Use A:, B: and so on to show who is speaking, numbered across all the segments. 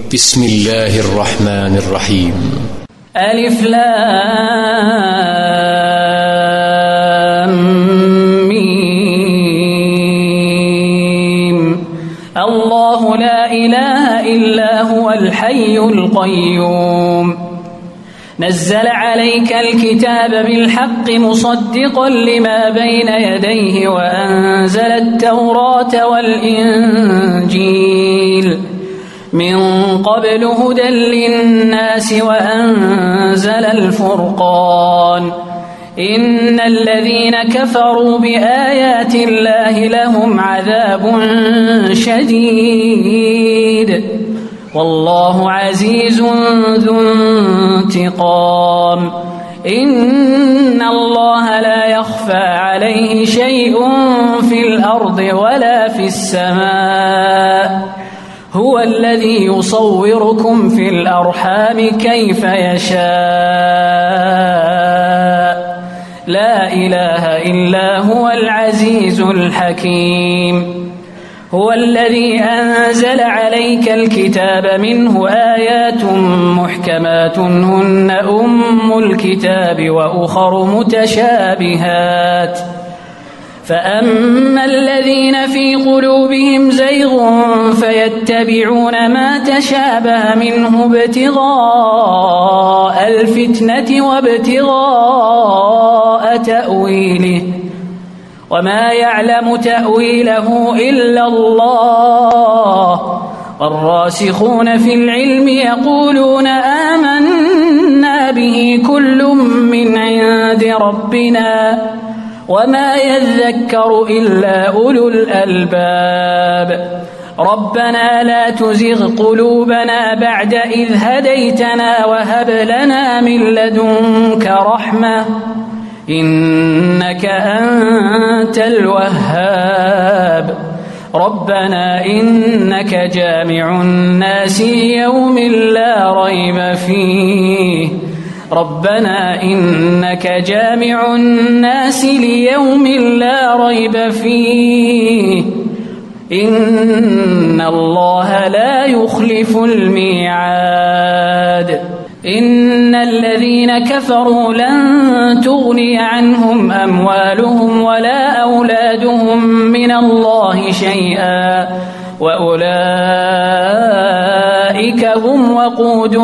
A: بسم الله الرحمن الرحيم.
B: ألف لام ميم. الله لا إله إلا هو الحي القيوم نزل عليك الكتاب بالحق مصدقا لما بين يديه وأنزل التوراة والإنجيل من قبل هدى للناس وأنزل الفرقان إن الذين كفروا بآيات الله لهم عذاب شديد والله عزيز ذو انتقام إن الله لا يخفى عليه شيء في الأرض ولا في السماء هو الذي يصوركم في الأرحام كيف يشاء لا إله إلا هو العزيز الحكيم هو الذي أنزل عليك الكتاب منه آيات محكمات هن أم الكتاب وأخر متشابهات فأما الذين في قلوبهم زيغ فيتبعون ما تشابه منه ابتغاء الفتنة وابتغاء تأويله وما يعلم تأويله إلا الله والراسخون في العلم يقولون آمنا به كل من عند ربنا وما يذكر إلا أولو الألباب ربنا لا تزغ قلوبنا بعد إذ هديتنا وهب لنا من لدنك رحمة إنك أنت الوهاب ربنا إنك جامع الناس يوم لا ريب فيه ربنا إنك جامع الناس ليوم لا ريب فيه إن الله لا يخلف الميعاد إن الذين كفروا لن تغني عنهم أموالهم ولا أولادهم من الله شيئا وأولئك هم وقود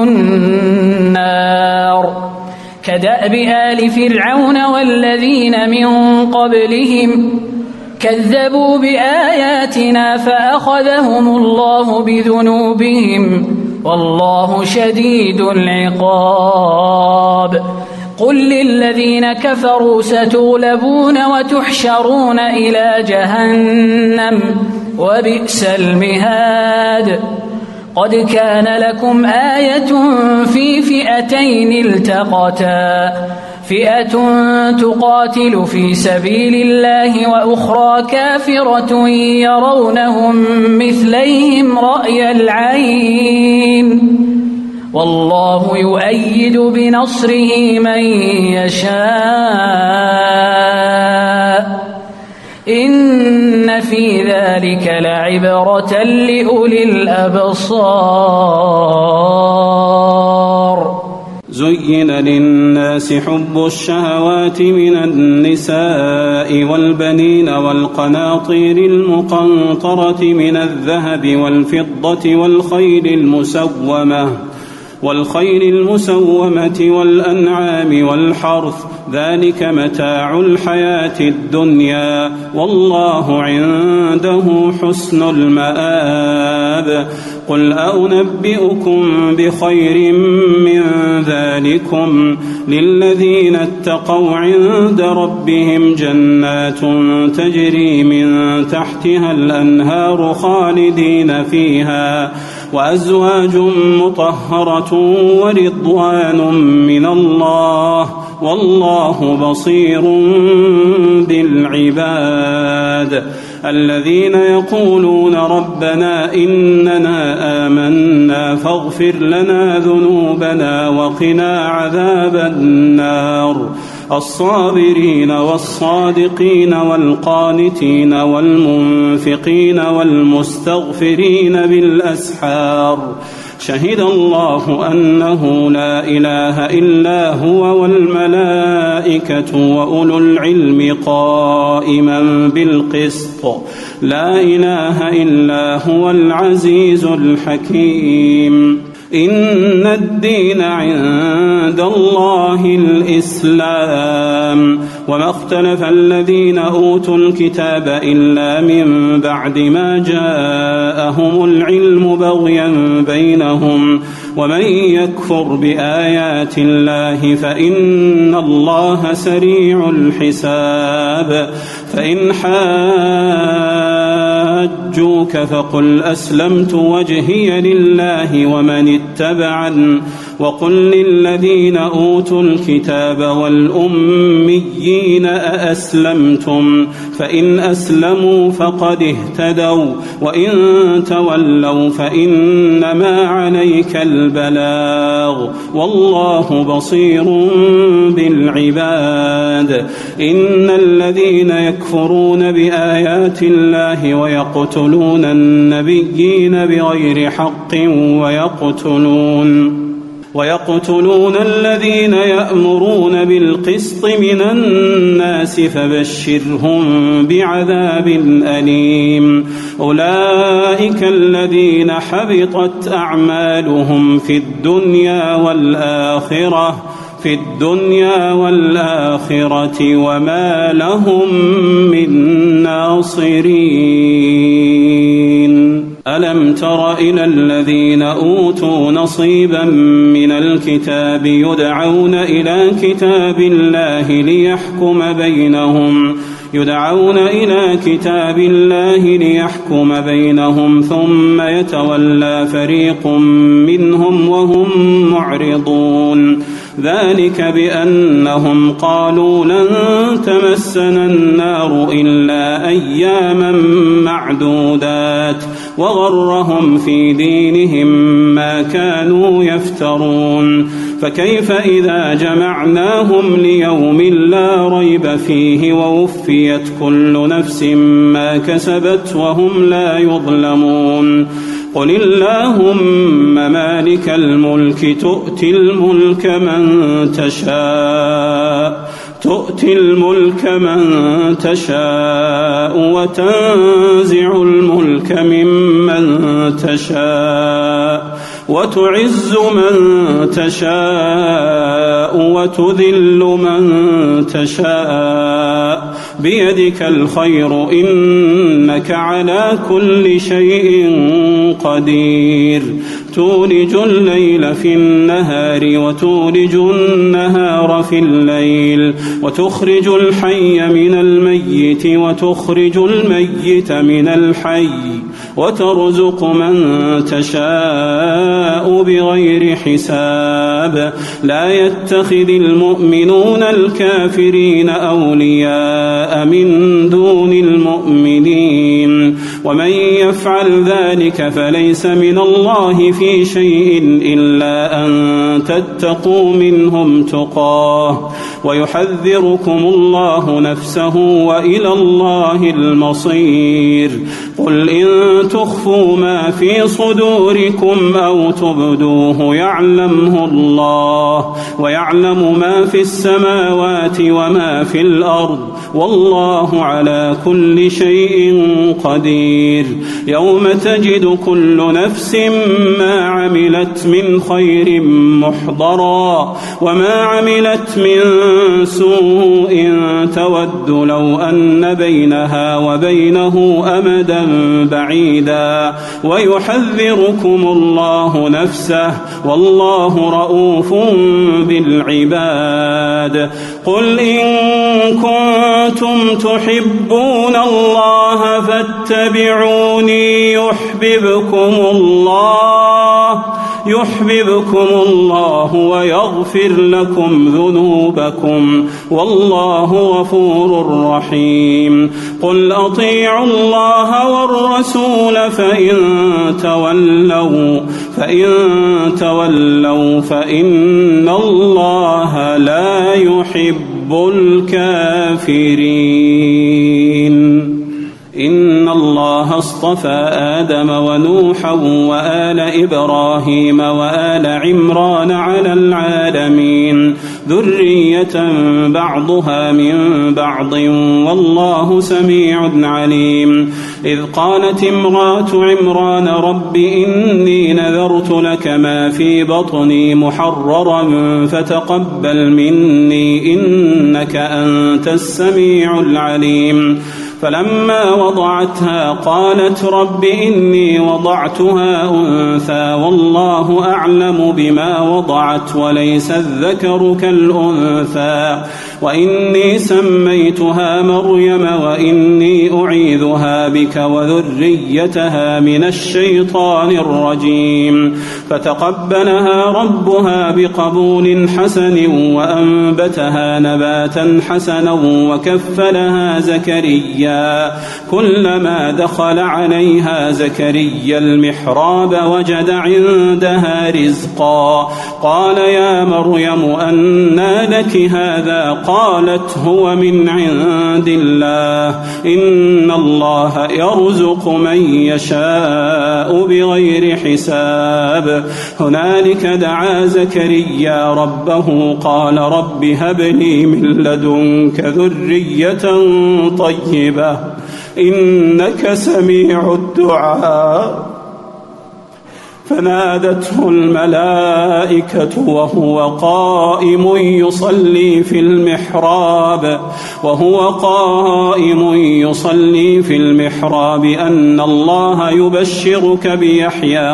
B: النار كدأب آل فرعون والذين من قبلهم كذبوا بآياتنا فأخذهم الله بذنوبهم والله شديد العقاب قل للذين كفروا ستغلبون وتحشرون إلى جهنم وبئس المهاد قد كان لكم آية في فئتين التقتا فئة تقاتل في سبيل الله وأخرى كافرة يرونهم مثليهم رأي العين والله يؤيد بنصره من يشاء إن في ذلك لعبرة لأولي الأبصار
C: زين للناس حب الشهوات من النساء والبنين والقناطير المقنطرة من الذهب والفضة والخيل المسومة والأنعام والحرث ذلك متاع الحياة الدنيا والله عنده حسن المآب قل أنبئكم بخير من ذلكم للذين اتقوا عند ربهم جنات تجري من تحتها الأنهار خالدين فيها وأزواج مطهرة ورضوان من الله والله بصير بالعباد الذين يقولون ربنا إننا آمنا فاغفر لنا ذنوبنا وقنا عذاب النار الصابرين والصادقين والقانتين والمنفقين والمستغفرين بالأسحار شهد الله أنه لا إله إلا هو والملائكة وأولو العلم قائما بالقسط لا إله إلا هو العزيز الحكيم إن الدين عند الله الإسلام وما اختلف الذين أوتوا الكتاب إلا من بعد ما جاءهم العلم بغيا بينهم ومن يكفر بآيات الله فإن الله سريع الحساب فإن حاجوك فقل أسلمت وجهي لله ومن اتبعن وقل للذين أوتوا الكتاب والأميين أأسلمتم فإن أسلموا فقد اهتدوا وإن تولوا فإنما عليك البلاغ والله بصير بالعباد إن الذين يكفرون بآيات الله ويقتلون النبيين بغير حق ويقتلون الذين يأمرون بالقسط من الناس فبشرهم بعذاب أليم أولئك الذين حبطت أعمالهم في الدنيا والآخرة وما لهم من ناصرين ألم تر إلى الذين أوتوا نصيبا من الكتاب يدعون إلى كتاب الله ليحكم بينهم ثم يتولى فريق منهم وهم معرضون ذلك بأنهم قالوا لن تمسنا النار إلا أياما معدودات وغرهم في دينهم ما كانوا يفترون فكيف إذا جمعناهم ليوم لا ريب فيه ووفيت كل نفس ما كسبت وهم لا يظلمون قل اللهم مالك الملك تؤتي الملك من تشاء وتنزع الملك ممن تشاء وتعز من تشاء وتذل من تشاء بيدك الخير إنك على كل شيء قدير تولج الليل في النهار وتولج النهار في الليل وتخرج الحي من الميت وتخرج الميت من الحي وترزق من تشاء بغير حساب لا يتخذ المؤمنون الكافرين أولياء من دون المؤمنين ومن يفعل ذلك فليس من الله في شيء إلا أن تتقوا منهم تقاه ويحذركم الله نفسه وإلى الله المصير قل إن تخفوا ما في صدوركم أو تبدوه يعلمه الله ويعلم ما في السماوات وما في الأرض والله على كل شيء قدير يوم تجد كل نفس ما عملت من خير محضرا وما عملت من سوء تود لو أن بينها وبينه أمدا بعيدا ويحذركم الله نفسه والله رؤوف بالعباد قل إن كنتم تحبون الله فاتبعوني يحببكم الله ويغفر لكم ذنوبكم والله غفور رحيم قل أطيعوا الله والرسول فإن تولوا فإن الله لا يحب يحب الكافرين. إن الله اصطفى آدم ونوحا وآل إبراهيم وآل عمران على العالمين ذرية بعضها من بعض والله سميع عليم. إذ قالت امرأة عمران رب إني نذرت لك ما في بطني محررا فتقبل مني إنك أنت السميع العليم. فلما وضعتها قالت رب إني وضعتها أنثى والله أعلم بما وضعت وليس الذكر كالأنثى وإني سميتها مريم وإني أعيذها بك وذريتها من الشيطان الرجيم. فتقبلها ربها بقبول حسن وأنبتها نباتا حسنا وكفلها زكريا. كلما دخل عليها زكريا المحراب وجد عندها رزقا قال يا مريم أنى لك هذا قالت هو من عند الله إن الله يرزق من يشاء بغير حساب. هنالك دعا زكريا ربه قال رب هب لي من لدنك ذرية طيبة إنك سميع الدعاء. فنادته الملائكة وهو قائم يصلي في المحراب أن الله يبشرك بيحيى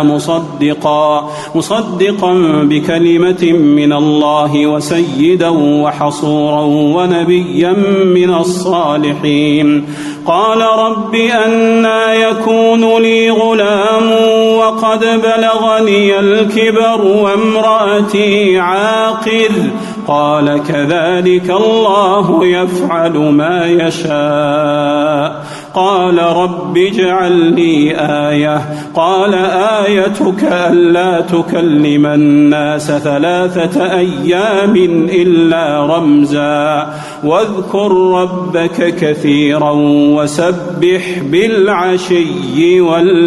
C: مصدقا بكلمة من الله وسيدا وحصورا ونبيا من الصالحين. قال رب أنى يكون لي غلام وقد بلغني الكبر وامرأتي عاقر قال كذلك الله يفعل ما يشاء. قال رب اجعل لي آية قال آيتك ألا تكلم الناس 3 أيام إلا رمزا واذكر ربك كثيرا وسبح بالعشي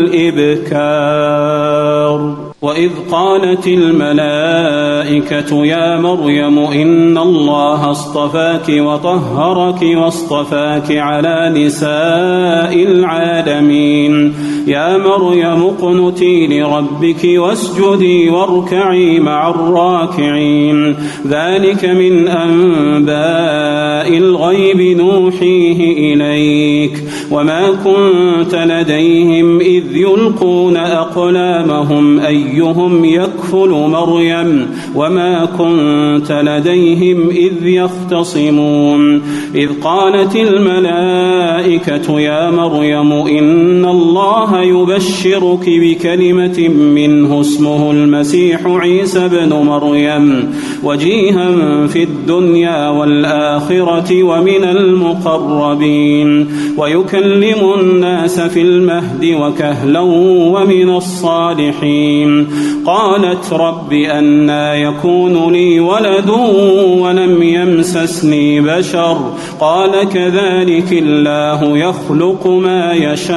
C: والإبكار. وإذ قالت الملائكة يا مريم إن الله اصطفاك وطهرك واصطفاك على نساء العالمين. يا مريم اقنتي لربك واسجدي واركعي مع الراكعين. ذلك من أنباء الغيب نوحيه إليك وما كنت لديهم إذ يلقون أقلامهم أيهم يكفل مريم وما كنت لديهم إذ يختصمون. إذ قالت الملائكة يا مريم إن الله يبشرك بكلمة منه اسمه المسيح عيسى بن مريم وجيها في الدنيا والآخرة ومن المقربين ويكلم الناس في المهد وكهلا ومن الصالحين. قالت رب أنى يكون لي ولد ولم يمسسني بشر قال كذلك الله يخلق ما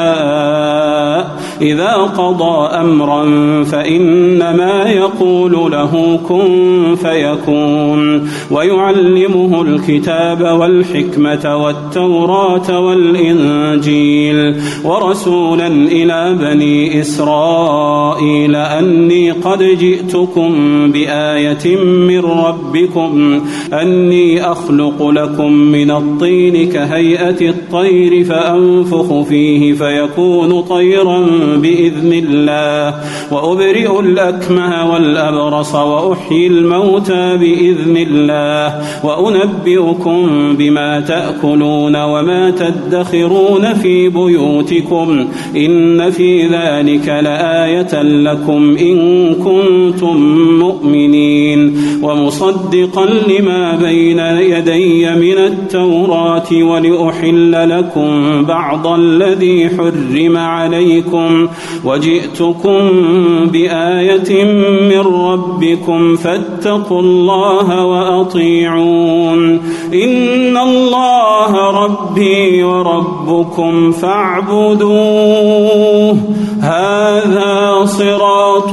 C: يشاء إذا قضى أمرا فإنما يقول له كن فيكون. ويعلمه الكتاب والحكمة والتوراة والإنجيل ورسولا إلى بني إسرائيل أني قد جئتكم بآية من ربكم أني أخلق لكم من الطين كهيئة الطير فأنفخ فيه فيكون طيرا بإذن الله وأبرئ الأكمه والأبرص وأحيي الموتى بإذن الله وأنبئكم بما تأكلون وما تدخرون في بيوتكم إن في ذلك لآية لكم إن كنتم مؤمنين. ومصدقا لما بين يدي من التوراة ولأحل لكم بعض الذي حرم عليكم عليكم وجئتكم بآية من ربكم فاتقوا الله وأطيعون إن الله ربي وربكم فاعبدوه هذا صراط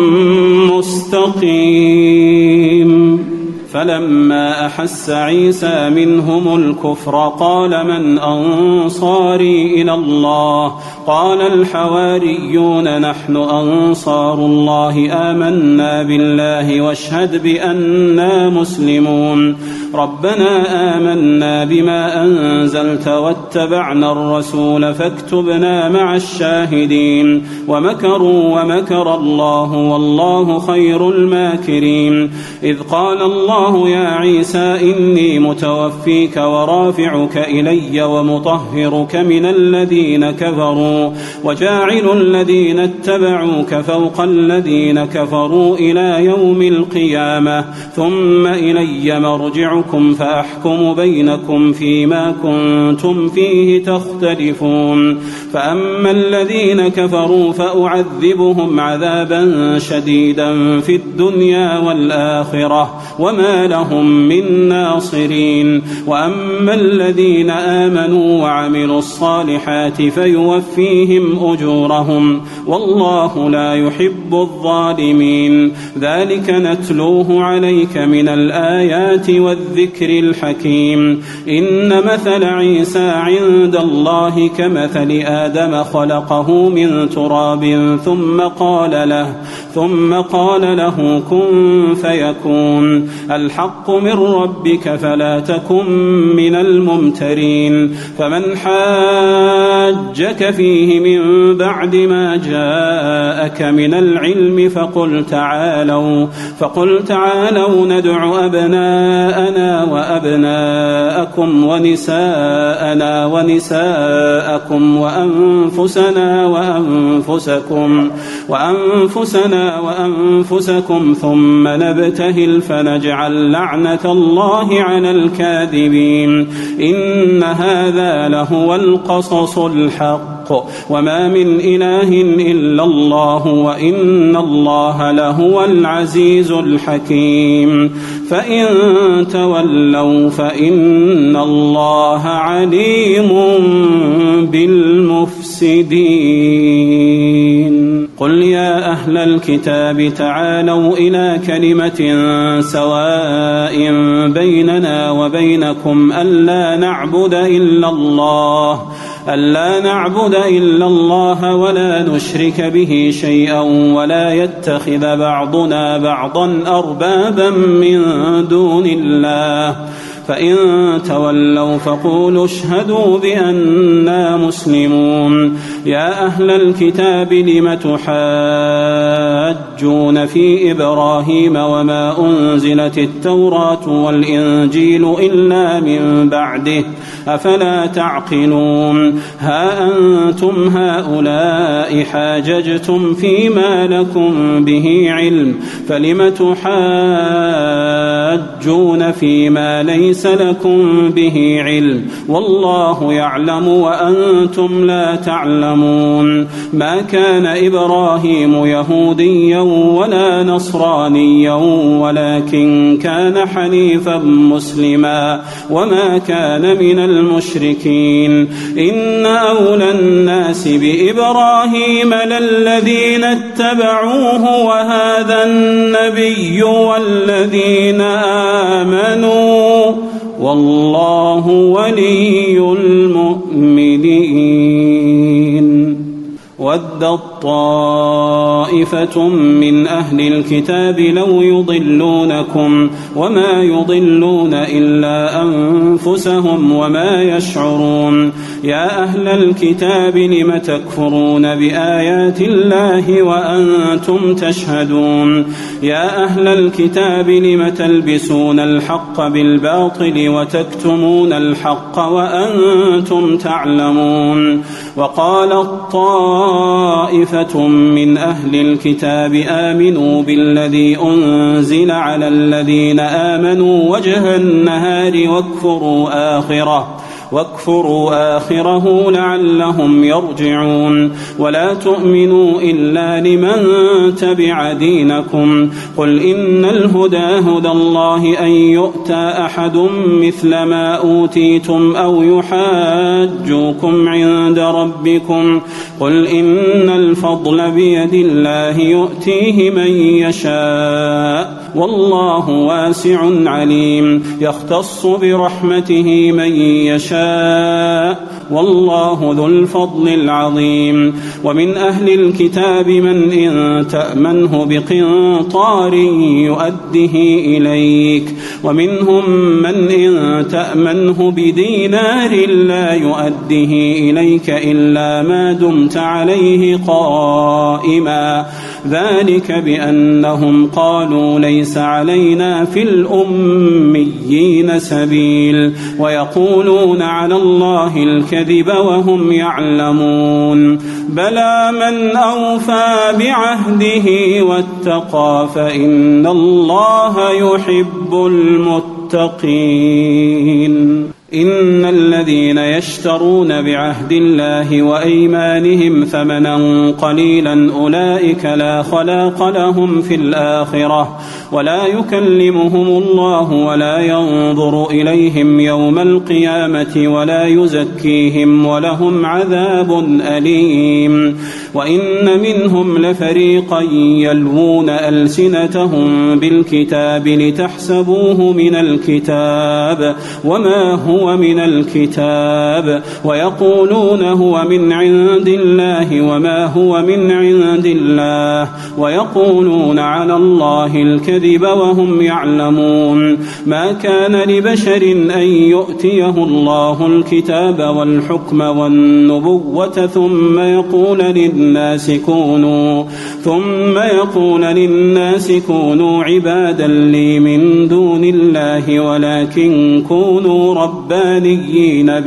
C: مستقيم. فلما أحس عيسى منهم الكفر قال من أنصاري إلى الله قال الحواريون نحن أنصار الله آمنا بالله واشهد بأننا مسلمون ربنا آمنا بما أنزلت واتبعنا الرسول فاكتبنا مع الشاهدين ومكروا ومكر الله والله خير الماكرين. إذ قال الله يا عيسى إني متوفيك ورافعك إلي ومطهرك من الذين كفروا وجاعل الذين اتبعوك فوق الذين كفروا إلى يوم القيامة ثم إلي مرجعكم فأحكم بينكم فيما كنتم فيه تختلفون. فأما الذين كفروا فأعذبهم عذابا شديدا في الدنيا والآخرة وما لهم من ناصرين وأما الذين آمنوا وعملوا الصالحات فيوفيهم أجورهم والله لا يحب الظالمين. ذلك نتلوه عليك من الآيات والذكر الحكيم. إن مثل عيسى عند الله كمثل آدم خلقه من تراب ثم قال له كن فيكون. الحق من ربك فلا تكن من الممترين. فمن حاجك فيه من بعد ما جاءك من العلم فقل تعالوا ندع أبناءنا وأبناءكم ونساءنا ونساءكم وأنفسنا وأنفسكم ثم نبتهل فنجعل لعنة الله على الكاذبين. إن هذا لهو القصص الحق وما من إله إلا الله وإن الله لهو العزيز الحكيم. فإن تولوا فإن الله عليم بالمفسدين. قل يا أهل الكتاب تعالوا إلى كلمة سواء بيننا وبينكم ألا نعبد إلا الله ولا نشرك به شيئا ولا يتخذ بعضنا بعضا أربابا من دون الله فإن تولوا فقولوا اشهدوا بأننا مسلمون. يا أهل الكتاب لم تحاجون في إبراهيم وما أنزلت التوراة والإنجيل إلا من بعده أفلا تعقلون. ها أنتم هؤلاء حاججتم فيما لكم به علم فلم تحاجون فيما ليس لكم به علم والله يعلم وأنتم لا تعلمون. ما كان إبراهيم يهوديا ولا نصرانيا ولكن كان حنيفا مسلما وما كان من المشركين. إن أولى الناس بإبراهيم للذين اتبعوه وهذا النبي والذين آمنوا والله ولي المؤمنين. ودت طائفة من أهل الكتاب لو يضلونكم وما يضلون إلا أنفسهم وما يشعرون. يا أهل الكتاب لم تكفرون بآيات الله وأنتم تشهدون. يا أهل الكتاب لم تلبسون الحق بالباطل وتكتمون الحق وأنتم تعلمون. وقالت طائفة من أهل الكتاب آمنوا بالذي أنزل على الذين آمنوا وجه النهار واكفروا آخره لعلهم يرجعون ولا تؤمنوا إلا لمن تبع دينكم قل إن الهدى هدى الله أن يؤتى أحد مثل ما أوتيتم أو يحاجوكم عند ربكم قل إن الفضل بيد الله يؤتيه من يشاء والله واسع عليم يختص برحمته من يشاء والله ذو الفضل العظيم ومن أهل الكتاب من إن تأمنه بقنطار يؤده إليك ومنهم من إن تأمنه بدينار لا يؤده إليك إلا ما دمت عليه قائما ذلك بأنهم قالوا ليس علينا في الأميين سبيل ويقولون على الله الكذب وهم يعلمون بلى من أوفى بعهده واتقى فإن الله يحب المتقين إن الذين يشترون بعهد الله وأيمانهم ثمنا قليلا أولئك لا خلاق لهم في الآخرة ولا يكلمهم الله ولا ينظر إليهم يوم القيامة ولا يزكيهم ولهم عذاب أليم وإن منهم لفريقا يلوون ألسنتهم بالكتاب لتحسبوه من الكتاب وما هو من الكتاب ويقولون هو من عند الله وما هو من عند الله ويقولون على الله الكذب وهم يعلمون ما كان لبشر أن يؤتيه الله الكتاب والحكم والنبوة ثم يقول للناس كونوا عبادا لي من دون الله ولكن كونوا ربانيين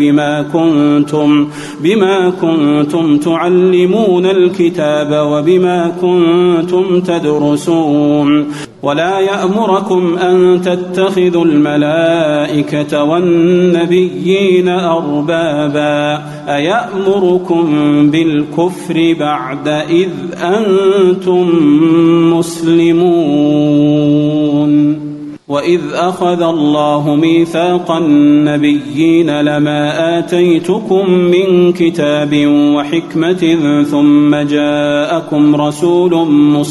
C: بما كنتم تعلمون الكتاب وبما كنتم تدرسون ولا يأمركم أن تتخذوا الملائكة والنبيين أربابا أيأمركم بالكفر بعد إذ أنتم مسلمون وإذ أخذ الله ميثاق النبيين لما آتيتكم من كتاب وحكمة ثم جاءكم رسول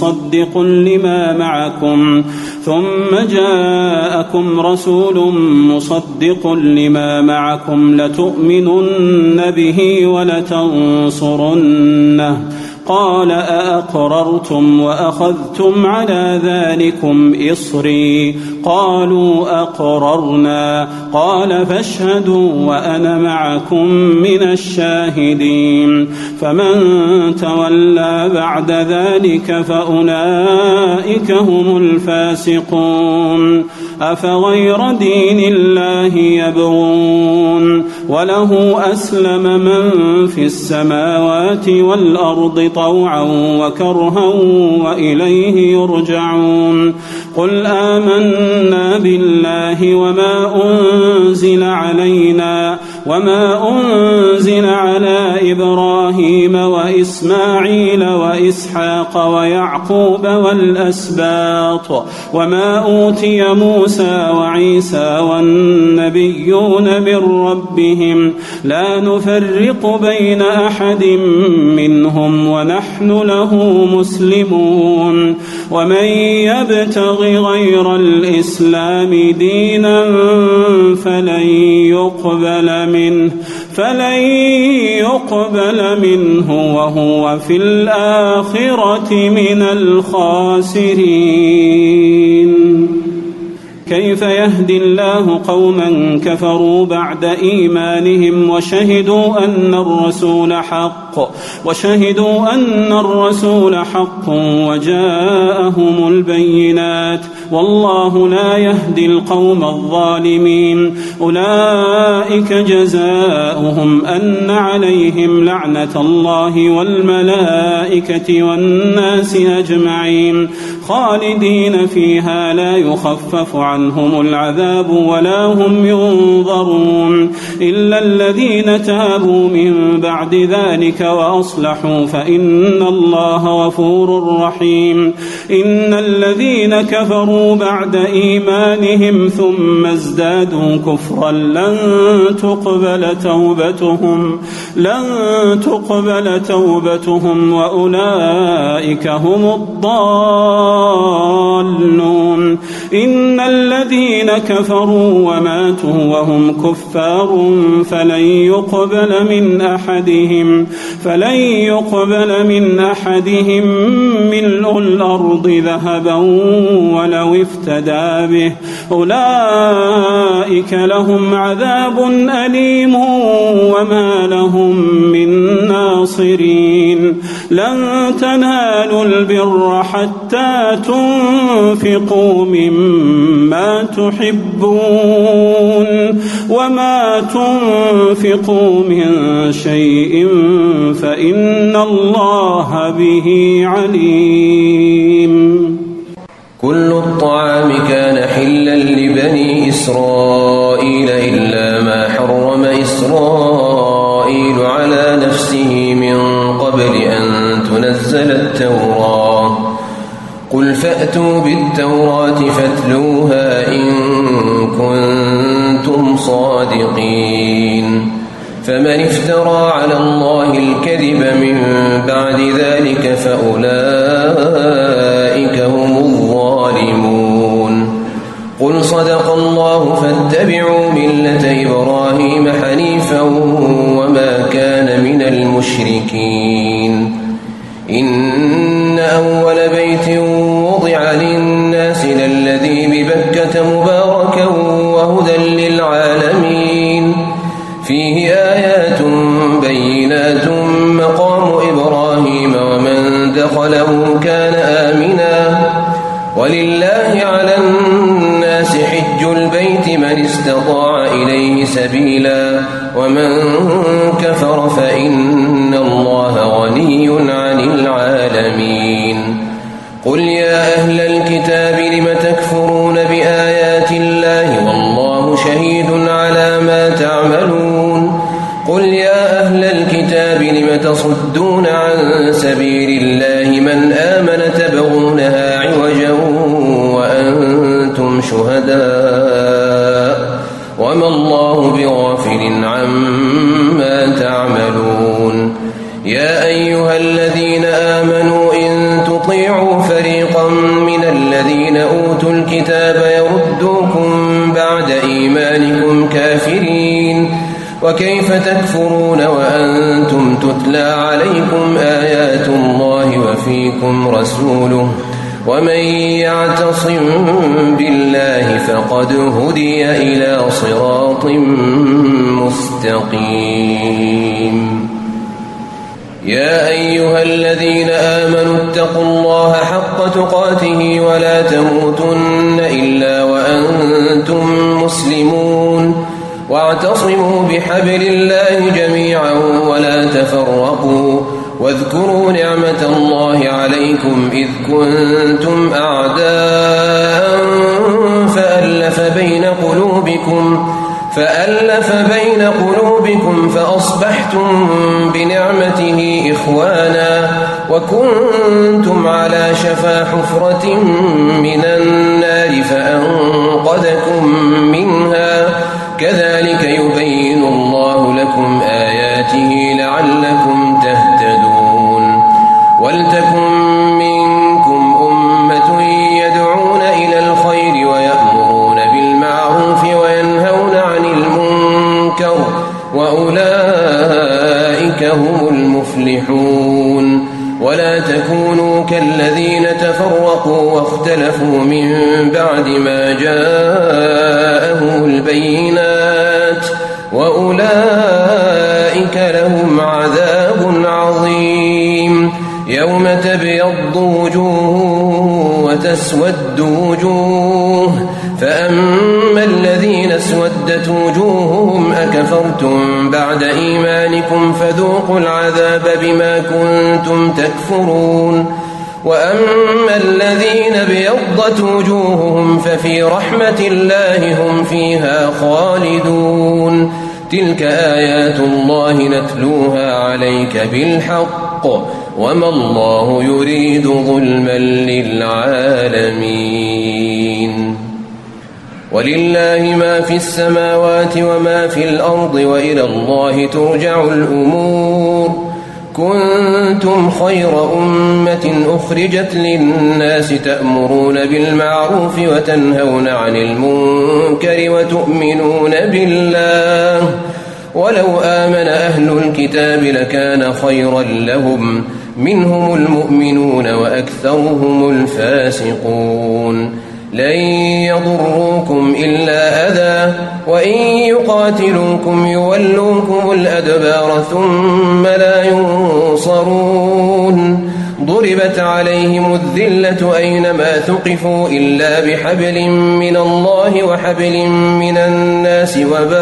C: مصدق لما معكم لتؤمنن به ولتنصرنه قال أأقررتم وأخذتم على ذلكم إصري قالوا أقررنا قال فاشهدوا وأنا معكم من الشاهدين فمن تولى بعد ذلك فأولئك هم الفاسقون أفغير دين الله يبغون وله أسلم من في السماوات والأرض طوعا وكرها وإليه يرجعون قل آمنا بالله وما أنزل على إبراهيم وإسماعيل وإسحاق ويعقوب والأسباط وما أوتي موسى وعيسى والنبيون من ربهم لا نفرق بين أحد منهم ونحن له مسلمون ومن يبتغ غير الإسلام دينا فلن يقبل منه وهو في الآخرة من الخاسرين كيف يهدي الله قوما كفروا بعد إيمانهم وشهدوا أن الرسول حق وجاءهم البينات والله لا يهدي القوم الظالمين. أولئك جزاؤهم أن عليهم لعنة الله والملائكة والناس أجمعين خالدين فيها لا يخفف عنهم العذاب ولا هم ينظرون إلا الذين تابوا من بعد ذلك وأصلحوا فإن الله غفور رحيم. إن الذين كفروا بعد إيمانهم ثم ازدادوا كفرا لن تقبل توبتهم وأولئك هم الضالون. إن الذين كفروا وماتوا وهم كفار فلن يقبل من أحدهم ملء الأرض ذهبا ولو افتدى به أولئك لهم عذاب أليم وما لهم من ناصرين. لن تنالوا البر حتى تنفقوا مما تحبون وما تنفقوا من شيء فإن الله به عليم.
D: كل الطعام كان حلا لبني إسرائيل إلا ما حرم إسرائيل على نفسه من قبل أن تنزل التوراة. قل فأتوا بالتوراة فاتلوها إن كنتم صادقين. فمن افترى على الله الكذب من بعد ذلك فأولئك هم الظالمون. قل صدق الله فاتبعوا ملة إبراهيم حنيفا وما كان من المشركين. إن أول بيت وضع للناس للذي ببكة مباركا وهدى للعالمين فيه آيات بينات مقام إبراهيم ومن دخله كان آمنا ولله على الناس حج البيت من استطاع إليه سبيلا ومن كفر فإن الله غني عن العالمين. قل يا أهل الكتاب لم تكفرون بآيات الله والله شهيد على ما تعملون. قل يا أهل الكتاب لم تصدون عن سبيل الله من آمن تبغونها عوجا وأنتم شهداء وما الله بغافل عما تعملون. يا أيها الذين آمنوا إن تطيعوا فريقا من الذين أوتوا الكتاب يردوكم بعد إيمانكم كافرين وكيف تكفرون وأنتم تتلى عليكم آيات الله وفيكم رسوله ومن يعتصم بالله فقد هدي إلى صراط مستقيم. يا أيها الذين آمنوا اتقوا الله حق تقاته ولا تموتن إلا وأنتم مسلمون واعتصموا بحبل الله جميعا ولا تفرقوا واذكروا نعمة الله عليكم إذ كنتم أعداء فألف بين قلوبكم فأصبحتم بنعمته إخوانا وكنتم على شفا حفرة من النار فأنقذكم منها كذلك يبين الله لكم آياته لعلكم تهتدون. ولتكن منكم أمة يدعون إلى الخير ويأمرون بالمعروف وينهون عن المنكر وأولئك هم المفلحون. ولا تكونوا كالذين تفرقوا واختلفوا من بعد ما جاءهم البينات وأولئك لهم عذاب عظيم. يوم تبيض وجوه وتسود وجوه، فأما الذين اسودت وجوههم أكفرتم بعد إيمانكم فذوقوا العذاب بما كنتم تكفرون، وأما الذين ابيضت وجوههم ففي رحمة الله هم فيها خالدون. تلك آيات الله نتلوها عليك بالحق، وما الله يريد ظلما للعالمين. ولله ما في السماوات وما في الأرض، وإلى الله ترجع الأمور. كنتم خير أمة أخرجت للناس تأمرون بالمعروف وتنهون عن المنكر وتؤمنون بالله، ولو آمن أهل الكتاب لكان خيرا لهم، منهم المؤمنون وأكثرهم الفاسقون. لن يضروكم إلا أذى، وإن يقاتلوكم يولوكم الأدبار ثم لا ينصرون. ضربت عليهم الذلة أينما ثقفوا إلا بحبل من الله وحبل من الناس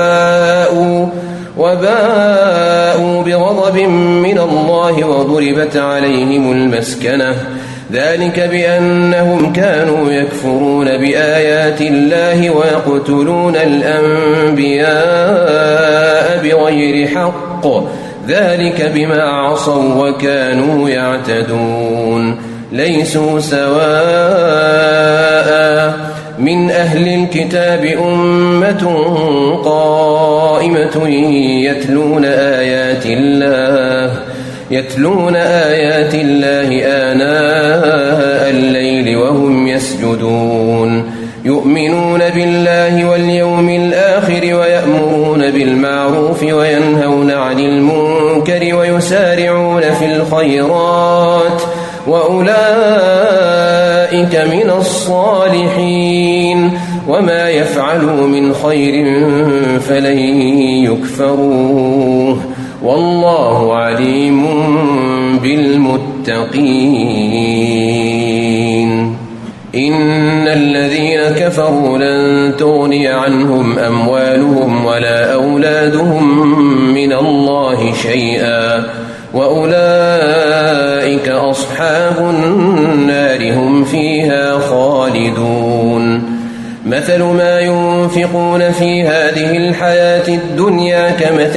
D: وباءوا بغضب من الله وضربت عليهم المسكنة، ذلك بأنهم كانوا يكفرون بآيات الله ويقتلون الأنبياء بغير حق، ذلك بما عصوا وكانوا يعتدون. ليسوا سواء، من أهل الكتاب أمة قائمة يتلون آيات الله آناء الليل وهم يسجدون، يؤمنون بالله واليوم الآخر ويأمرون بالمعروف وينهون عن المنكر ويسارعون في الخيرات، وأولئك من الصالحين، وما يفعلوا من خير فلن يكفروه، والله عليم بالمتقين. إن الذين كفروا لن تغني عنهم أموالهم ولا أولادهم من الله شيئا، وأولئك أصحاب النار هم فيها خالدون. مثل ما ينفقون في هذه الحياة الدنيا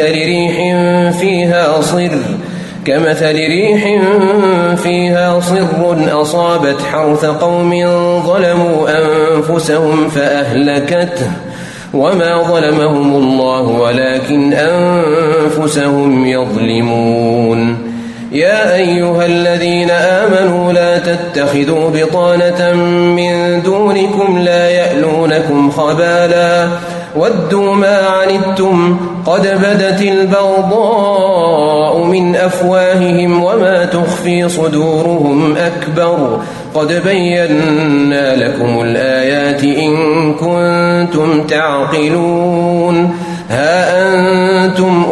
D: كمثل ريح فيها صر أصابت حرث قوم ظلموا أنفسهم فأهلكته، وما ظلمهم الله ولكن أنفسهم يظلمون. يا أيها الذين آمنوا لا تتخذوا بطانة من دونكم لا يألونكم خبالا ودوا ما عنتم قد بدت البغضاء من أفواههم وما تخفي صدورهم أكبر قد بينا لكم الآيات إن كنتم تعقلون. ها أنتم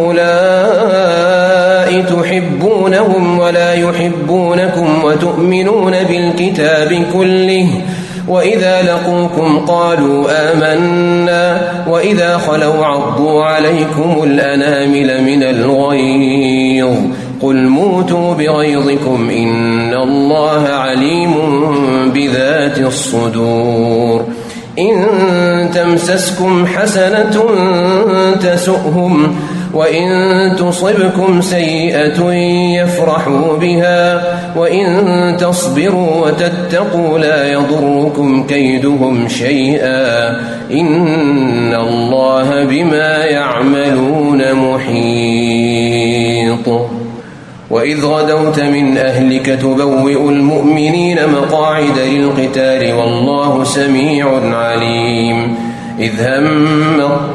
D: أولئك تحبونهم ولا يحبونكم وتؤمنون بالكتاب كله، وإذا لقوكم قالوا آمنا وإذا خلوا عضوا عليكم الأنامل من الغيظ قل موتوا بغيظكم إن الله عليم بذات الصدور. إن تمسسكم حسنة تسؤهم وإن تصبكم سيئة يفرحوا بها وإن تصبروا وتتقوا لا يضركم كيدهم شيئا إن الله بما يعملون محيط. وإذ غدوت من أهلك تبوئ المؤمنين مقاعد للقتال والله سميع عليم. إذ هم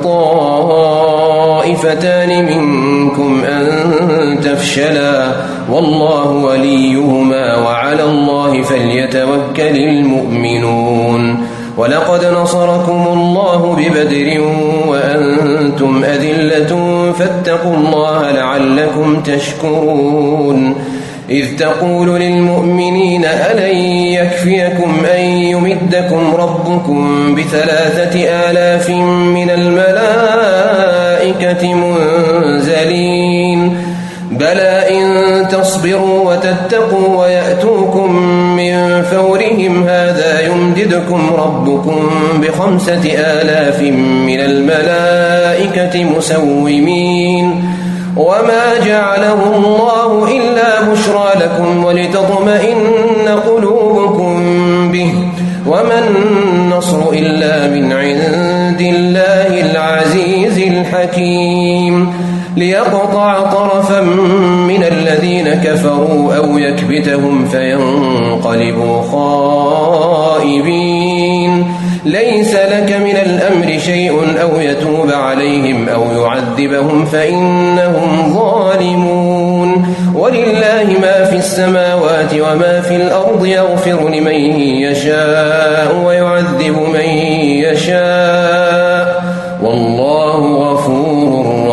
D: الطائفتان منكم أن تفشلا والله وليهما وعلى الله فليتوكل المؤمنون. ولقد نصركم الله ببدر وأنتم أذلة فاتقوا الله لعلكم تشكرون. إذ تقول للمؤمنين ألن يكفيكم أن يمدكم ربكم ب3,000 من الملائكة منزلين بلى إن تصبروا وتتقوا ويأتوكم من فورهم هذا يمددكم ربكم ب5,000 من الملائكة مسومين وما جعله الله إلا بشرى لكم ولتطمئن قلوبكم به وما النصر إلا من عند الله العزيز الحكيم ليقطع طرفا من الذين كفروا أو يكبتهم فينقلبوا خائبين ليس لك من الأمر شيء أو يتوب عليهم أو يعذبهم فإنهم ظالمون ولله ما في السماوات وما في الأرض يغفر لمن يشاء ويعذب من يشاء والله غفور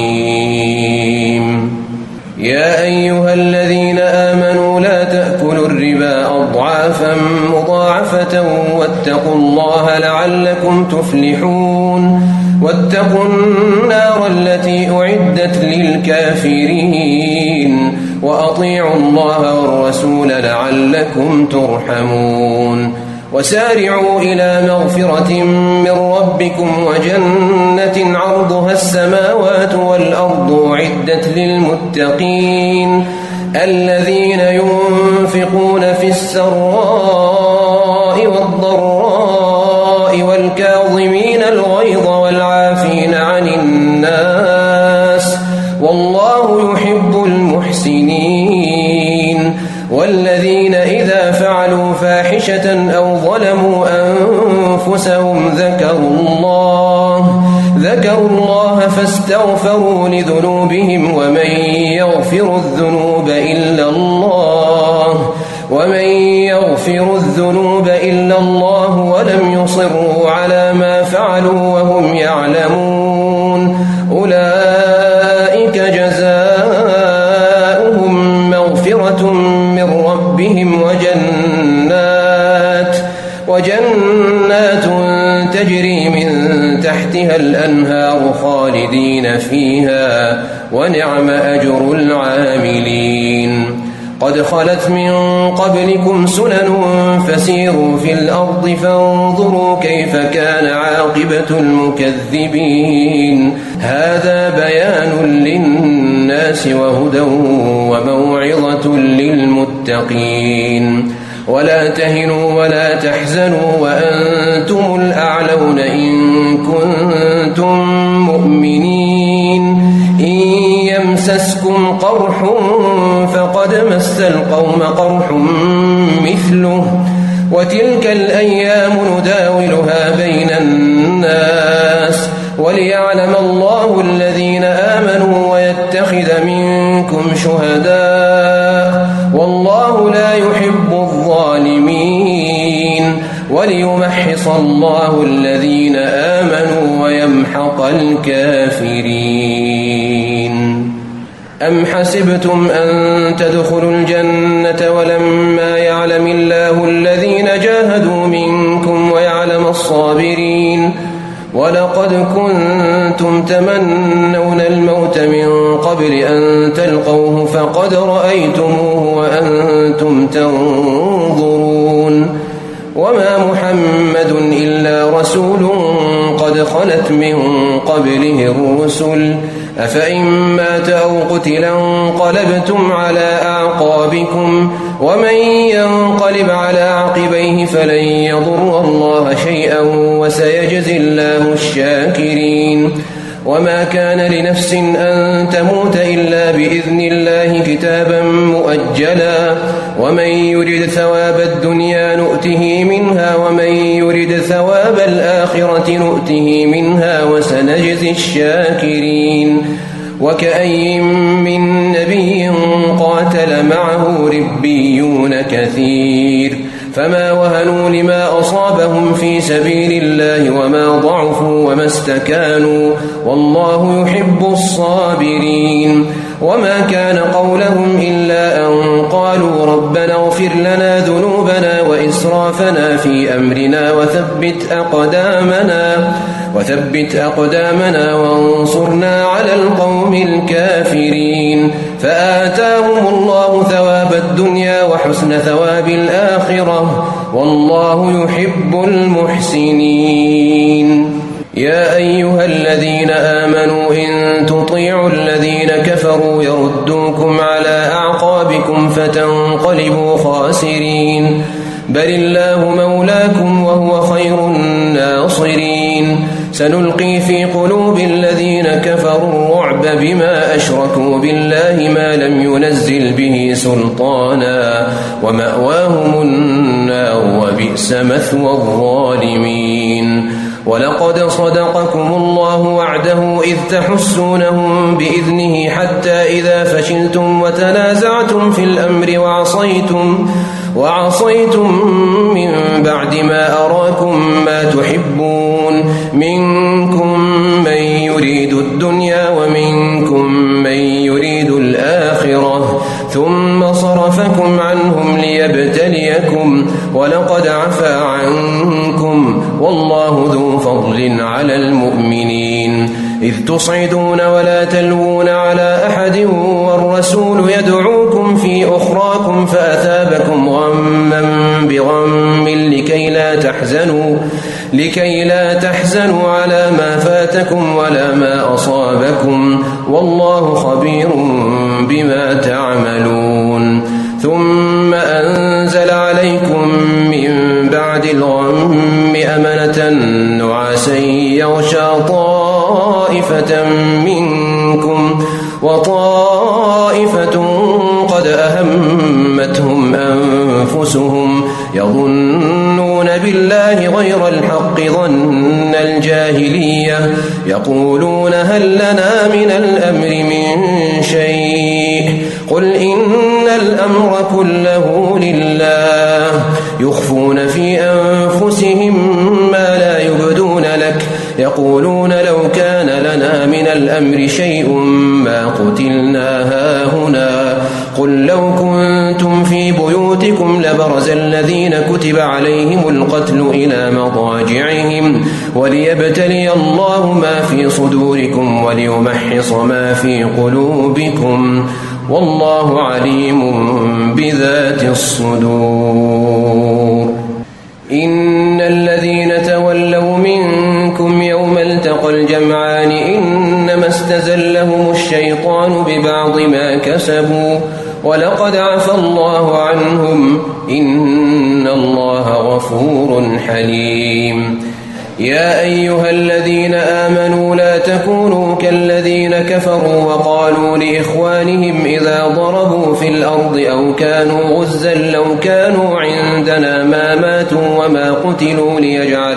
D: رحيم يا أيها الذين آمنوا لا تأكلوا الربا أضعافا مضاعفة واتقوا الله لعلكم تفلحون واتقوا النار التي أعدت للكافرين وأطيعوا الله والرسول لعلكم ترحمون وسارعوا إلى مغفرة من ربكم وجنة عرضها السماوات والأرض أعدت للمتقين الذين ينفقون في السراء والضراء والكاظمين الغيظ والعافين عن الناس والله يحب المحسنين والذين إذا فعلوا فاحشة أو ظلموا أنفسهم ذكروا الله فاستغفروا لذنوبهم ومن يغفر الذنوب إلا الله ولم يصروا على ما فعلوا وهم يعلمون أولئك جزاؤهم مغفرة من ربهم وجنات تجري من تحتها الأنهار خالدين فيها ونعم أجر العاملين قد خلت من قبلكم سنن فسيروا في الأرض فانظروا كيف كان عاقبة المكذبين هذا بيان للناس وهدى وموعظة للمتقين ولا تهنوا ولا تحزنوا وأنتم الأعلون إن كنتم مؤمنين إن يمسسكم قرح فقد مس القوم قرح مثله وتلك الأيام نداولها بين الناس وليعلم الله الذين آمنوا ويتخذ منكم شهداء والله لا يحب الظالمين وليمحص الله الذين آمنوا ويمحق الكافرين أم حسبتم أن تدخلوا الجنة ولما يعلم الله الذين جاهدوا منكم ويعلم الصابرين ولقد كنتم تمنون الموت من قبل أن تلقوه فقد رأيتموه وأنتم تنظرون وما محمد إلا رسول قد خلت من قبله الرسل أفإن مات أو قتل انقلبتم على أعقابكم ومن ينقلب على عقبيه فلن يضر الله شيئا وسيجزي الله الشاكرين وما كان لنفس أن تموت إلا بإذن الله كتابا مؤجلا ومن يرد ثواب الدنيا نؤته منها ومن يرد ثواب الآخرة نؤته منها وسنجزي الشاكرين وكأي من نبي قاتل معه ربيون كثير فما وهنوا لما أصابهم في سبيل الله وما ضعفوا وما استكانوا والله يحب الصابرين وما كان قولهم إلا أن قالوا ربنا اغفر لنا ذنوبنا وإسرافنا في أمرنا وثبت أقدامنا وانصرنا على القوم الكافرين. فآتاهم الله ثواب الدنيا وحسن ثواب الآخرة والله يحب المحسنين. يا أيها الذين آمنوا إن تطيعوا الذين كفروا يردوكم على أعقابكم فتنقلبوا خاسرين. بل الله مولاكم وهو خير الناصرين. سنلقي في قلوب الذين كفروا الرعب بما أشركوا بالله ما لم ينزل به سلطانا ومأواهم النار وبئس مثوى الظالمين. ولقد صدقكم الله وعده إذ تحسونهم بإذنه حتى إذا فشلتم وتنازعتم في الأمر وعصيتم من بعد ما أراكم ما تحبون منكم من يريد الدنيا ومنكم من يريد الآخرة ثم صرفكم عنهم ليبتليكم ولقد عفا عنكم والله ذو فضل على المؤمنين. إذ تصعدون ولا تلوون على أحد والرسول يدعوكم في أخراكم فأثابكم غما بغم لكي لا تحزنوا على ما فاتكم ولا ما أصابكم والله خبير بما تعملون. ثم أنزل عليكم من بعد الغم أمنة نعاسا يغشى طائفة منكم وطائفة قد أهمتهم أنفسهم يظنون بالله غير الحق ظن الجاهلية يقولون هل لنا من الأمر من شيء قل إن الأمر كله لله يخفون في أنفسهم ما لا يبدون لك يقولون لو كان لنا من الأمر شيء ما قتلنا هاهنا قل لو كنتم في بيوتكم لبرز الذين كتب عليهم القتل إلى مضاجعهم وليبتلي الله ما في صدوركم وليمحص ما في قلوبكم والله عليم بذات الصدور. إن الذين تولوا منكم يوم التقى الجمعان إنما استزلهم الشيطان ببعض ما كسبوا ولقد عفى الله عنهم إن الله غفور حليم. يا أيها الذين آمنوا لا تكونوا كالذين كفروا وقالوا لإخوانهم إذا ضربوا في الأرض أو كانوا غزا لو كانوا عندنا ما ماتوا وما قتلوا ليجعل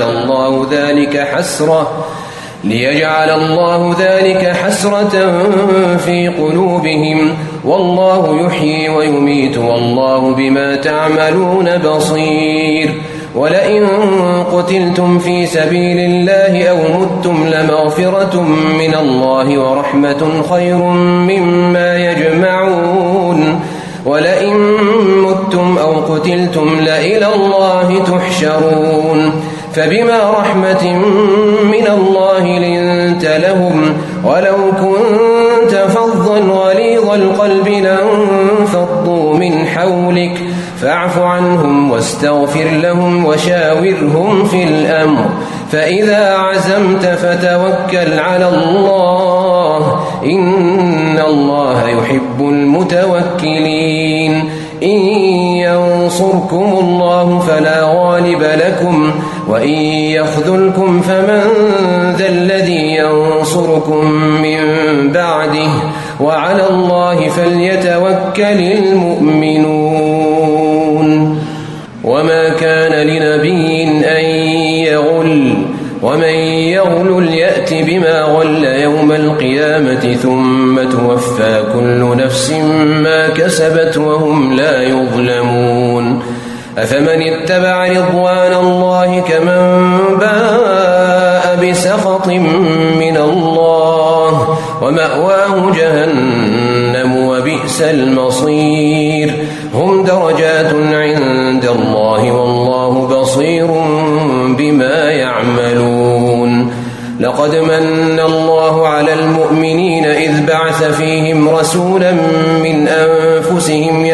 D: الله ذلك حسرة في قلوبهم والله يحيي ويميت والله بما تعملون بصير. ولئن قتلتم في سبيل الله أو متم لمغفرة من الله ورحمة خير مما يجمعون. ولئن متم أو قتلتم لإلى الله تحشرون. فبما رحمة من الله لنت لهم ولو كنت فظا غليظ القلب لانفضوا من حولك فاعف عنهم واستغفر لهم وشاورهم في الأمر فإذا عزمت فتوكل على الله إن الله يحب المتوكلين. إن ينصركم الله فلا غالب لكم وإن يخذلكم فمن ذا الذي ينصركم من بعده وعلى الله فليتوكل المؤمنون. وما كان لنبي أن يغل ومن يغل يأت بما غل يوم القيامة ثم توفى كل نفس ما كسبت وهم لا يظلمون. أفمن اتبع رضوان الله كمن باء بسخط من الله ومأواه جهنم المصير هم درجات عند الله والله بصير بما يعملون لقد من الله على المؤمنين إذ بعث فيهم رسولا من أنفسهم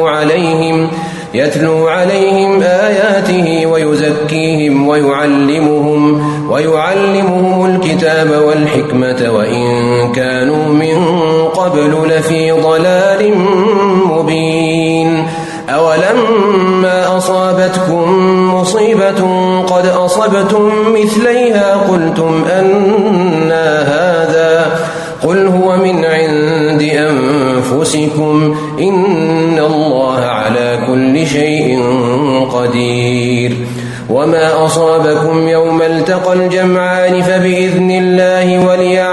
D: يتلو عليهم آياته ويزكيهم ويعلمهم الكتاب والحكمة وإن كانوا من قبل لفي ضلال مبين أولما أصابتكم مصيبة قد أصبتم مثليها قلتم أنى هذا قل هو من عند أنفسكم إن الله على كل شيء قدير وما أصابكم يوم التقى الجمعان فبإذن الله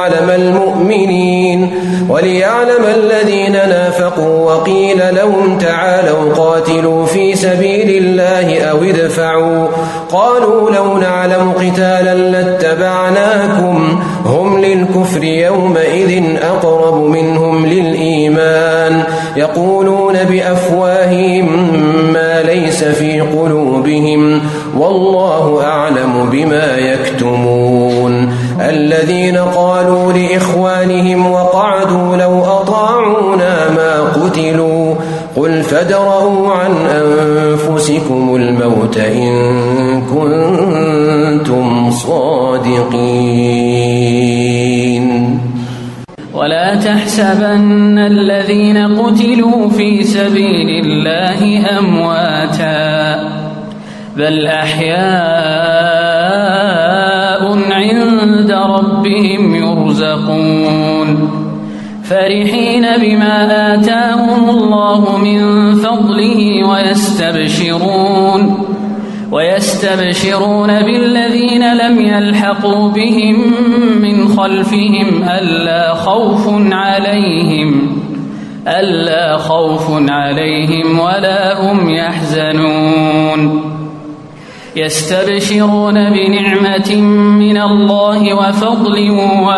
D: وليعلم الذين نافقوا وقيل لهم تعالوا قاتلوا في سبيل الله أو ادفعوا قالوا لو نعلم قتالا لاتبعناكم هم للكفر يومئذ أقرب منهم للإيمان يقولون بأفواههم ما ليس في قلوبهم والله أعلم بما يكتمون الذين قالوا لإخوانهم وقعدوا لو أطاعونا ما قتلوا قل فادرءوا عن أنفسكم الموت إن كنتم صادقين
B: ولا تحسبن الذين قتلوا في سبيل الله أمواتا بل أحياء عند ربهم يرزقون فرحين بما آتاهم الله من فضله ويستبشرون بالذين لم يلحقوا بهم من خلفهم ألا خوف عليهم ولا هم يحزنون يستبشرون بنعمة من الله وفضل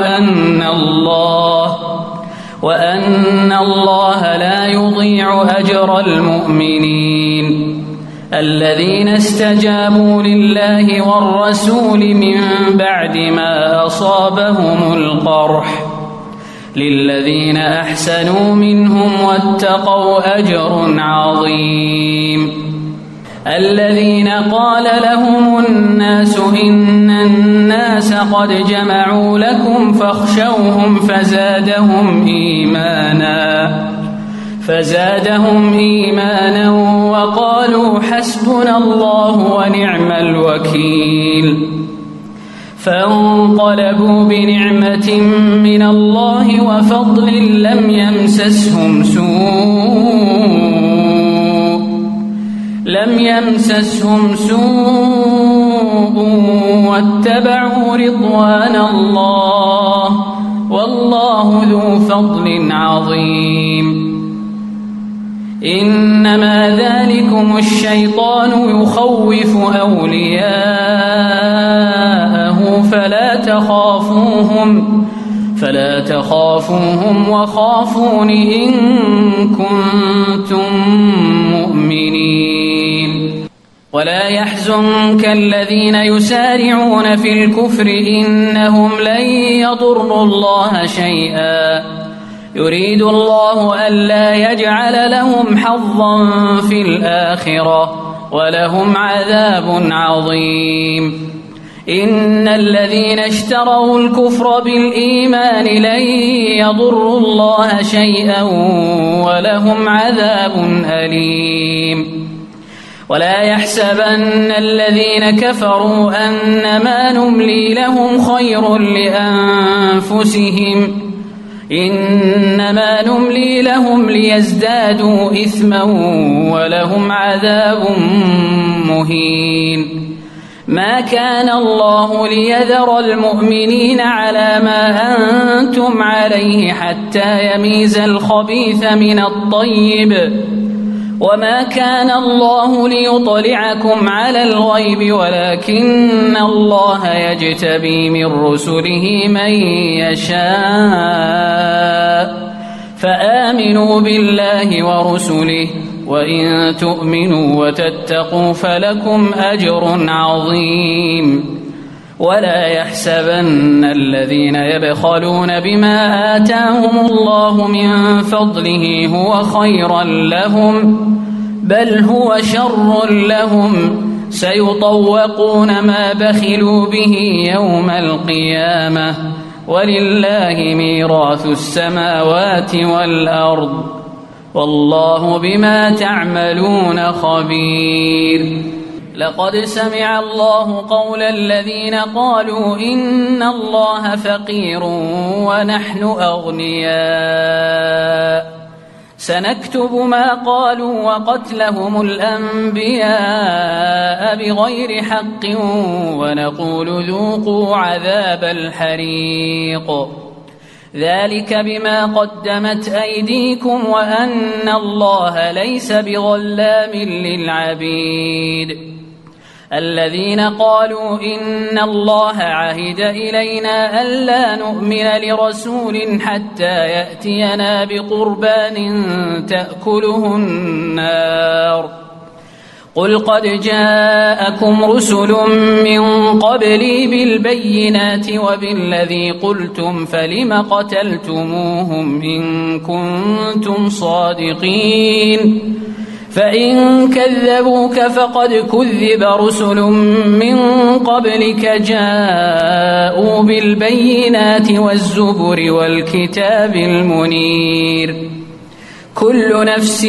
B: وأن الله لا يضيع أجر المؤمنين الذين استجابوا لله والرسول من بعد ما أصابهم القرح للذين أحسنوا منهم واتقوا أجر عظيم الذين قال لهم الناس إن الناس قد جمعوا لكم فاخشوهم فزادهم إيمانا وقالوا حسبنا الله ونعم الوكيل فانقلبوا بنعمة من الله وفضل لم يمسسهم سوء واتبعوا رضوان الله والله ذو فضل عظيم إنما ذلكم الشيطان يخوف أولياءه فلا تخافوهم وخافون إن كنتم مؤمنين ولا يحزنك الذين يسارعون في الكفر إنهم لن يضروا الله شيئا يريد الله ألا يجعل لهم حظا في الآخرة ولهم عذاب عظيم إن الذين اشتروا الكفر بالإيمان لن يضروا الله شيئا ولهم عذاب أليم ولا يحسبن الذين كفروا أنما نملي لهم خير لأنفسهم إنما نملي لهم ليزدادوا إثما ولهم عذاب مهين ما كان الله ليذر المؤمنين على ما أنتم عليه حتى يميز الخبيث من الطيب وما كان الله ليطلعكم على الغيب ولكن الله يجتبي من رسله من يشاء فآمنوا بالله ورسله وإن تؤمنوا وتتقوا فلكم أجر عظيم. ولا يحسبن الذين يبخلون بما آتاهم الله من فضله هو خيرا لهم بل هو شر لهم سيطوقون ما بخلوا به يوم القيامة ولله ميراث السماوات والأرض والله بما تعملون خبير. لقد سمع الله قول الذين قالوا إن الله فقير ونحن أغنياء سنكتب ما قالوا وقتلهم الأنبياء بغير حق ونقول ذوقوا عذاب الحريق ذلك بما قدمت أيديكم وأن الله ليس بظلام للعبيد. الذين قالوا إن الله عهد إلينا ألا نؤمن لرسول حتى يأتينا بقربان تأكله النار قل قد جاءكم رسل من قبلي بالبينات وبالذي قلتم فلم قتلتموهم إن كنتم صادقين فإن كذبوك فقد كذب رسل من قبلك جاءوا بالبينات والزبر والكتاب المنير كل نفس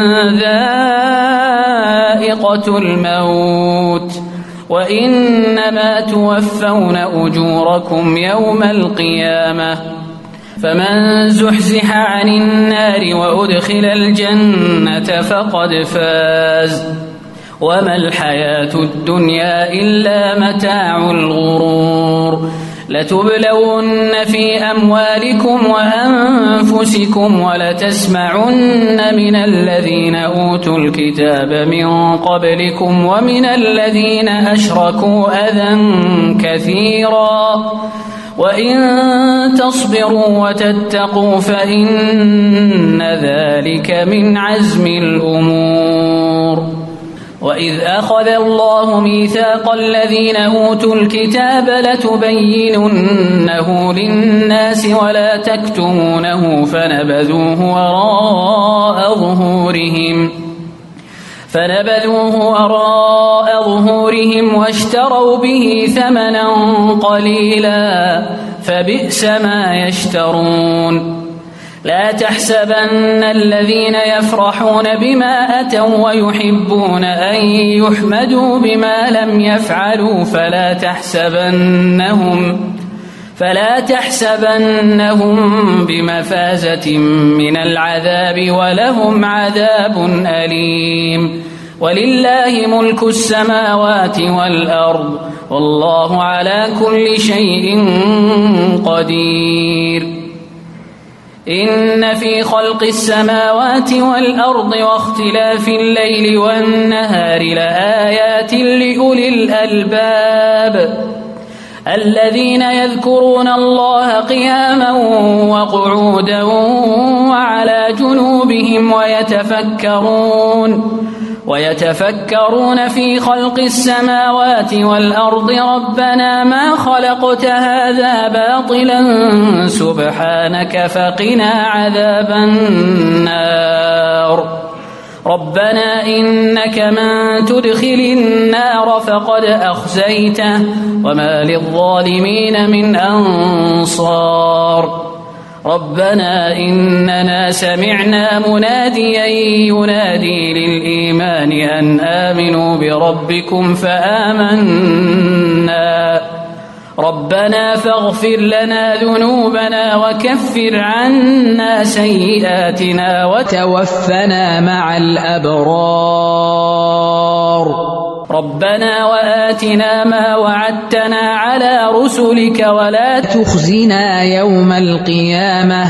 B: ذائقة الموت وإنما توفون أجوركم يوم القيامة فمن زحزح عن النار وأدخل الجنة فقد فاز وما الحياة الدنيا إلا متاع الغرور. لتبلون في أموالكم وأنفسكم ولتسمعن من الذين أوتوا الكتاب من قبلكم ومن الذين أشركوا أذى كثيرا وإن تصبروا وتتقوا فإن ذلك من عزم الأمور. وإذ أخذ الله ميثاق الذين أوتوا الكتاب لتبيننه للناس ولا تكتمونه فنبذوه وراء ظهورهم واشتروا به ثمنا قليلا فبئس ما يشترون. لا تحسبن الذين يفرحون بما أتوا ويحبون أن يحمدوا بما لم يفعلوا فلا تحسبنهم بمفازة من العذاب ولهم عذاب أليم. ولله ملك السماوات والأرض والله على كل شيء قدير. إن في خلق السماوات والأرض واختلاف الليل والنهار لآيات لأولي الألباب الذين يذكرون الله قياما وقعودا وعلى جنوبهم ويتفكرون في خلق السماوات والأرض ربنا ما خلقت هذا باطلا سبحانك فقنا عذاب النار. ربنا إنك من تدخل النار فقد أخزيته وما للظالمين من أنصار. ربنا إننا سمعنا مناديا ينادي للإيمان أن آمنوا بربكم فآمنا ربنا فاغفر لنا ذنوبنا وكفر عنا سيئاتنا وتوفنا مع الأبرار. ربنا وآتنا ما وعدتنا على رسلك ولا تخزنا يوم القيامة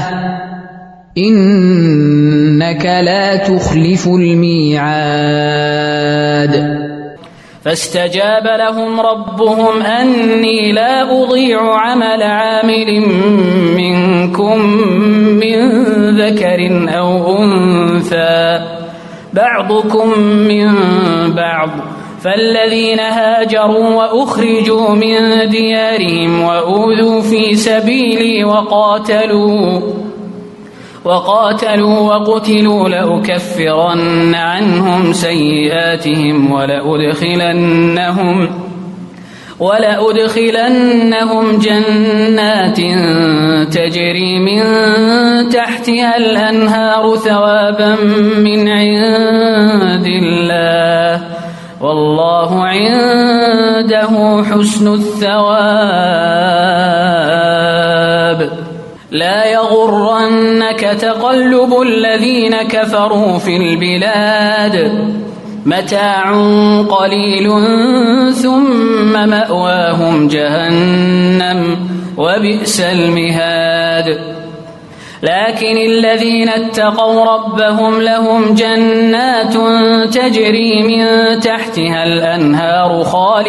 B: إنك لا تخلف الميعاد. فاستجاب لهم ربهم أني لا أضيع عمل عامل منكم من ذكر أو أنثى بعضكم من بعض فالذين هاجروا وأخرجوا من ديارهم وأوذوا في سبيلي وقاتلوا وقتلوا لأكفرن عنهم سيئاتهم ولأدخلنهم جنات تجري من تحتها الأنهار ثوابا من عند الله والله عنده حسن الثواب. لا يغرنك تقلب الذين كفروا في البلاد متاع قليل ثم مأواهم جهنم وبئس المهاد. لكن الذين اتقوا ربهم لهم جنات تجري من تحتها الأنهار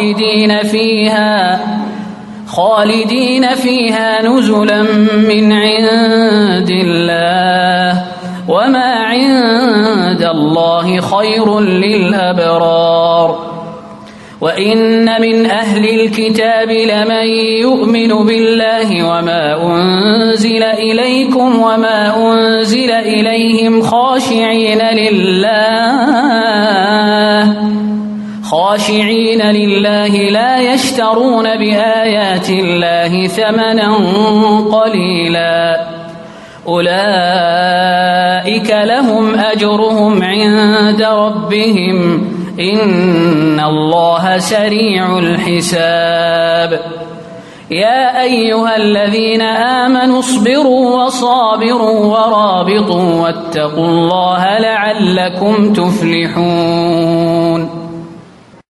B: خالدين فيها نزلا من عند الله وما عند الله خير للأبرار. وإن من أهل الكتاب لمن يؤمن بالله وما أنزل إليكم وما أنزل إليهم خاشعين لله لا يشترون بآيات الله ثمنا قليلا أولئك لهم أجرهم عند ربهم إن الله سريع الحساب. يا أيها الذين آمنوا اصبروا وصابروا ورابطوا واتقوا الله لعلكم تفلحون.